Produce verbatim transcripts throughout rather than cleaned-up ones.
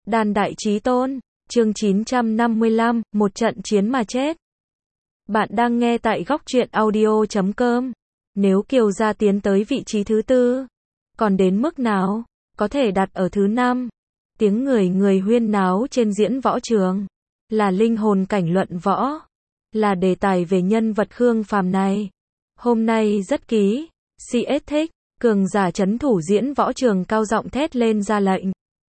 Đàn đại chí tôn, chương chín trăm năm mươi lăm, một trận chiến mà chết. Bạn đang nghe tại góc truyện audio chấm com. Nếu Kiều Gia tiến tới vị trí thứ tư, còn đến mức nào, có thể đặt ở thứ năm. Tiếng người người huyên náo trên diễn võ trường, là linh hồn cảnh luận võ, là đề tài về nhân vật Khương Phàm này. Hôm nay rất ký, xê ét thích, cường giả trấn thủ diễn võ trường cao giọng thét lên ra lệnh.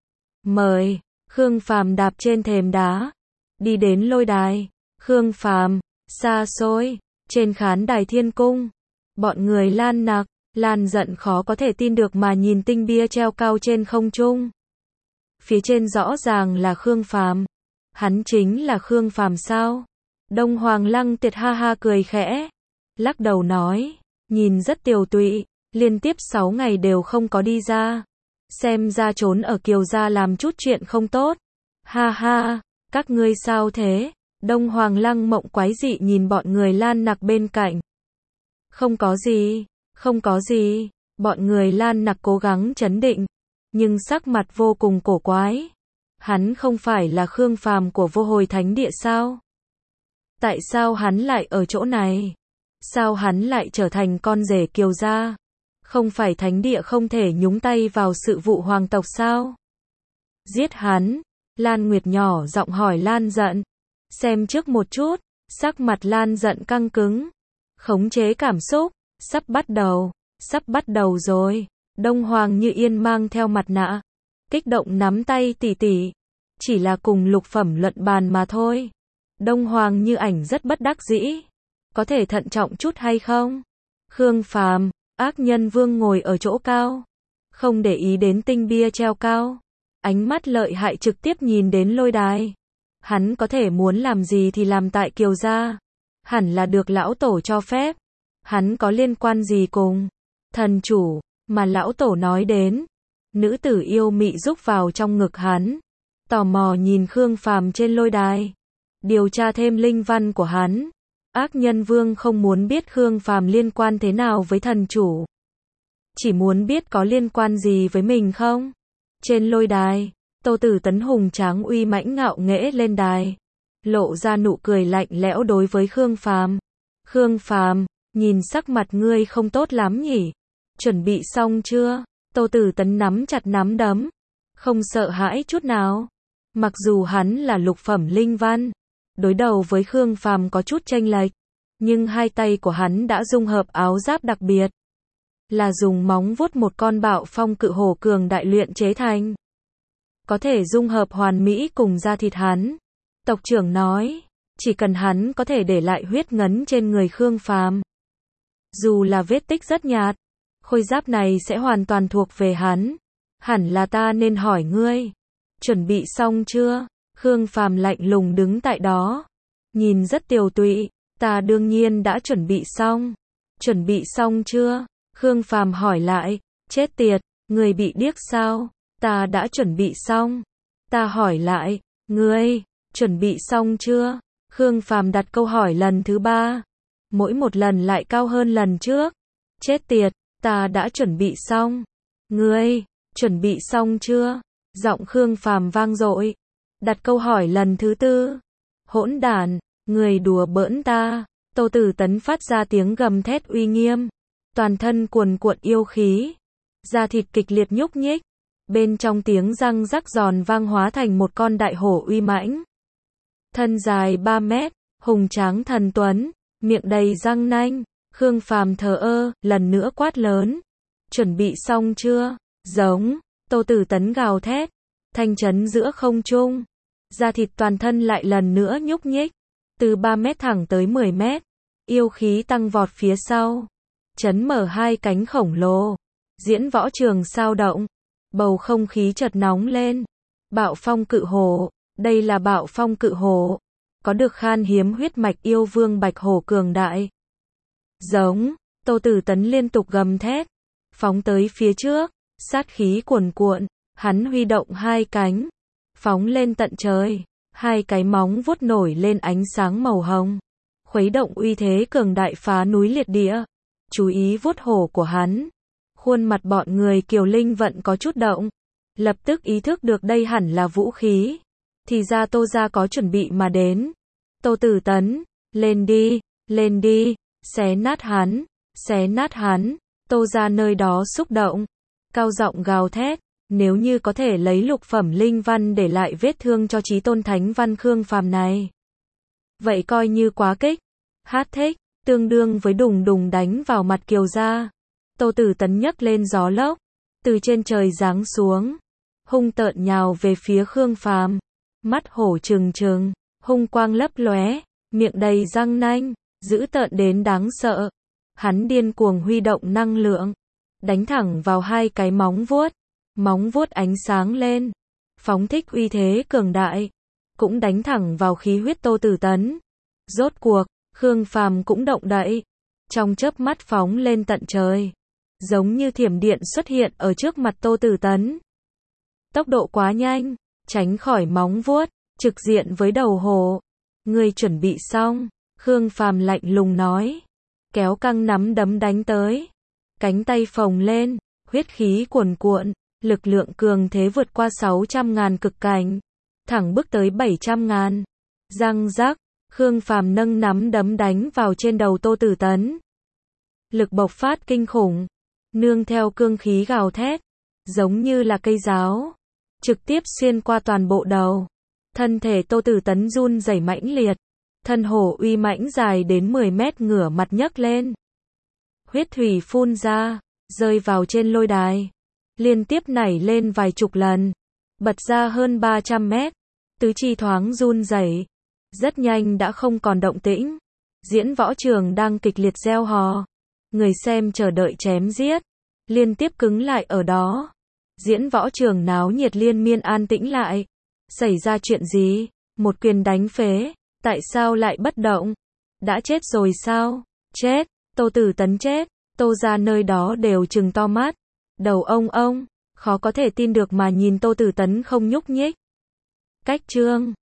Mời, Khương Phàm đạp trên thềm đá, đi đến lôi đài. Khương Phàm, xa xôi, trên khán đài thiên cung, bọn người Lan Nặc, Lan Giận khó có thể tin được mà nhìn tinh bia treo cao trên không trung. Phía trên rõ ràng là Khương Phàm. Hắn chính là Khương Phàm sao? Đông Hoàng Lăng Tiệt ha ha cười khẽ, lắc đầu nói, nhìn rất tiều tụy, liên tiếp sáu ngày đều không có đi ra. Xem ra trốn ở Kiều Gia làm chút chuyện không tốt. Ha ha, các ngươi sao thế? Đông Hoàng Lăng Mộng quái dị nhìn bọn người Lan Nặc bên cạnh. Không có gì, không có gì, bọn người Lan Nặc cố gắng trấn định, nhưng sắc mặt vô cùng cổ quái. Hắn không phải là Khương Phàm của Vô Hồi Thánh Địa sao? Tại sao hắn lại ở chỗ này? Sao hắn lại trở thành con rể Kiều Gia? Không phải Thánh Địa không thể nhúng tay vào sự vụ hoàng tộc sao? Giết hắn, Lan Nguyệt nhỏ giọng hỏi Lan Giận. Xem trước một chút, sắc mặt Lan Giận căng cứng. Khống chế cảm xúc, sắp bắt đầu, sắp bắt đầu rồi. Đông Hoàng Như Yên mang theo mặt nạ, kích động nắm tay tỉ tỉ. Chỉ là cùng lục phẩm luận bàn mà thôi. Đông Hoàng Như Ảnh rất bất đắc dĩ. Có thể thận trọng chút hay không? Khương Phàm, ác nhân vương ngồi ở chỗ cao, không để ý đến tinh bia treo cao. Ánh mắt lợi hại trực tiếp nhìn đến lôi đài. Hắn có thể muốn làm gì thì làm tại Kiều Gia. Hẳn là được lão tổ cho phép. Hắn có liên quan gì cùng thần chủ mà lão tổ nói đến? Nữ tử yêu mị rúc vào trong ngực hắn, tò mò nhìn Khương Phàm trên lôi đài, điều tra thêm linh văn của hắn. Ác nhân vương không muốn biết Khương Phàm liên quan thế nào với thần chủ, chỉ muốn biết có liên quan gì với mình không. Trên lôi đài, Tô Tử Tấn hùng tráng uy mãnh ngạo nghễ lên đài, lộ ra nụ cười lạnh lẽo đối với Khương Phàm. Khương Phàm, nhìn sắc mặt ngươi không tốt lắm nhỉ? Chuẩn bị xong chưa? Tô Tử Tấn nắm chặt nắm đấm, không sợ hãi chút nào. Mặc dù hắn là lục phẩm linh văn, đối đầu với Khương Phàm có chút chênh lệch, nhưng hai tay của hắn đã dung hợp áo giáp đặc biệt, là dùng móng vuốt một con bạo phong cự hổ cường đại luyện chế thành, có thể dung hợp hoàn mỹ cùng da thịt hắn. Tộc trưởng nói, chỉ cần hắn có thể để lại huyết ngấn trên người Khương Phàm, dù là vết tích rất nhạt, khôi giáp này sẽ hoàn toàn thuộc về hắn. Hẳn là ta nên hỏi ngươi, chuẩn bị xong chưa? Khương Phàm lạnh lùng đứng tại đó, nhìn rất tiều tụy. Ta đương nhiên đã chuẩn bị xong. Chuẩn bị xong chưa? Khương Phàm hỏi lại. Chết tiệt, người bị điếc sao? Ta đã chuẩn bị xong. Ta hỏi lại, ngươi, chuẩn bị xong chưa? Khương Phàm đặt câu hỏi lần thứ ba, mỗi một lần lại cao hơn lần trước. Chết tiệt, ta đã chuẩn bị xong. Ngươi, chuẩn bị xong chưa? Giọng Khương Phàm vang dội. Đặt câu hỏi lần thứ tư. Hỗn đản, người đùa bỡn ta. Tô Tử Tấn phát ra tiếng gầm thét uy nghiêm, toàn thân cuồn cuộn yêu khí, da thịt kịch liệt nhúc nhích, bên trong tiếng răng rắc giòn vang hóa thành một con đại hổ uy mãnh. Thân dài ba mét, hùng tráng thần tuấn, miệng đầy răng nanh. Khương Phàm thờ ơ, lần nữa quát lớn. Chuẩn bị xong chưa? Giống, Tô Tử Tấn gào thét, thanh chấn giữa không trung. Da thịt toàn thân lại lần nữa nhúc nhích, từ ba mét thẳng tới mười mét, yêu khí tăng vọt phía sau, chấn mở hai cánh khổng lồ. Diễn võ trường sao động, bầu không khí chợt nóng lên. Bạo phong cự hổ, đây là bạo phong cự hổ, có được khan hiếm huyết mạch yêu vương bạch hổ cường đại. Giống, Tô Tử Tấn liên tục gầm thét, phóng tới phía trước, sát khí cuồn cuộn, hắn huy động hai cánh, phóng lên tận trời, hai cái móng vuốt nổi lên ánh sáng màu hồng, khuấy động uy thế cường đại phá núi liệt địa. Chú ý vuốt hổ của hắn, khuôn mặt bọn người Kiều Linh Vận có chút động, Lập tức ý thức được đây hẳn là vũ khí. Thì ra Tô gia có chuẩn bị mà đến. Tô Tử Tấn, lên đi, lên đi, xé nát hắn, xé nát hắn. Tô gia nơi đó xúc động, cao giọng gào thét, nếu như có thể lấy lục phẩm linh văn để lại vết thương cho chí tôn thánh văn Khương Phàm này, vậy coi như quá kích. Hát thích, tương đương với đùng đùng đánh vào mặt Kiều gia. Tô Tử Tấn nhấc lên gió lốc, từ trên trời giáng xuống, hung tợn nhào về phía Khương Phàm, mắt hổ trừng trừng, hung quang lấp lóe, miệng đầy răng nanh, dữ tợn đến đáng sợ. Hắn điên cuồng huy động năng lượng, đánh thẳng vào hai cái móng vuốt, móng vuốt ánh sáng lên, phóng thích uy thế cường đại, cũng đánh thẳng vào khí huyết Tô Tử Tấn. Rốt cuộc, Khương Phàm cũng động đậy, trong chớp mắt phóng lên tận trời, giống như thiểm điện xuất hiện ở trước mặt Tô Tử Tấn. Tốc độ quá nhanh, tránh khỏi móng vuốt, trực diện với đầu hổ. Ngươi chuẩn bị xong? Khương Phàm lạnh lùng nói, kéo căng nắm đấm đánh tới, cánh tay phồng lên, huyết khí cuồn cuộn, lực lượng cường thế vượt qua sáu trăm ngàn cực cảnh, thẳng bước tới bảy trăm ngàn. Răng rắc, Khương Phàm nâng nắm đấm đánh vào trên đầu Tô Tử Tấn. Lực bộc phát kinh khủng, nương theo cương khí gào thét, giống như là cây giáo, trực tiếp xuyên qua toàn bộ đầu. Thân thể Tô Tử Tấn run rẩy mãnh liệt, thân hổ uy mãnh dài đến mười mét ngửa mặt nhấc lên. Huyết thủy phun ra, rơi vào trên lôi đài, liên tiếp nảy lên vài chục lần, bật ra hơn ba trăm mét, tứ chi thoáng run rẩy, rất nhanh đã không còn động tĩnh. Diễn võ trường đang kịch liệt reo hò, người xem chờ đợi chém giết, liên tiếp cứng lại ở đó. Diễn võ trường náo nhiệt liên miên an tĩnh lại. Xảy ra chuyện gì? Một quyền đánh phế, tại sao lại bất động? Đã chết rồi sao? Chết, Tô Tử Tấn chết. Tô gia nơi đó đều trừng to mắt, đầu ông ông, khó có thể tin được mà nhìn Tô Tử Tấn không nhúc nhích. Cách chương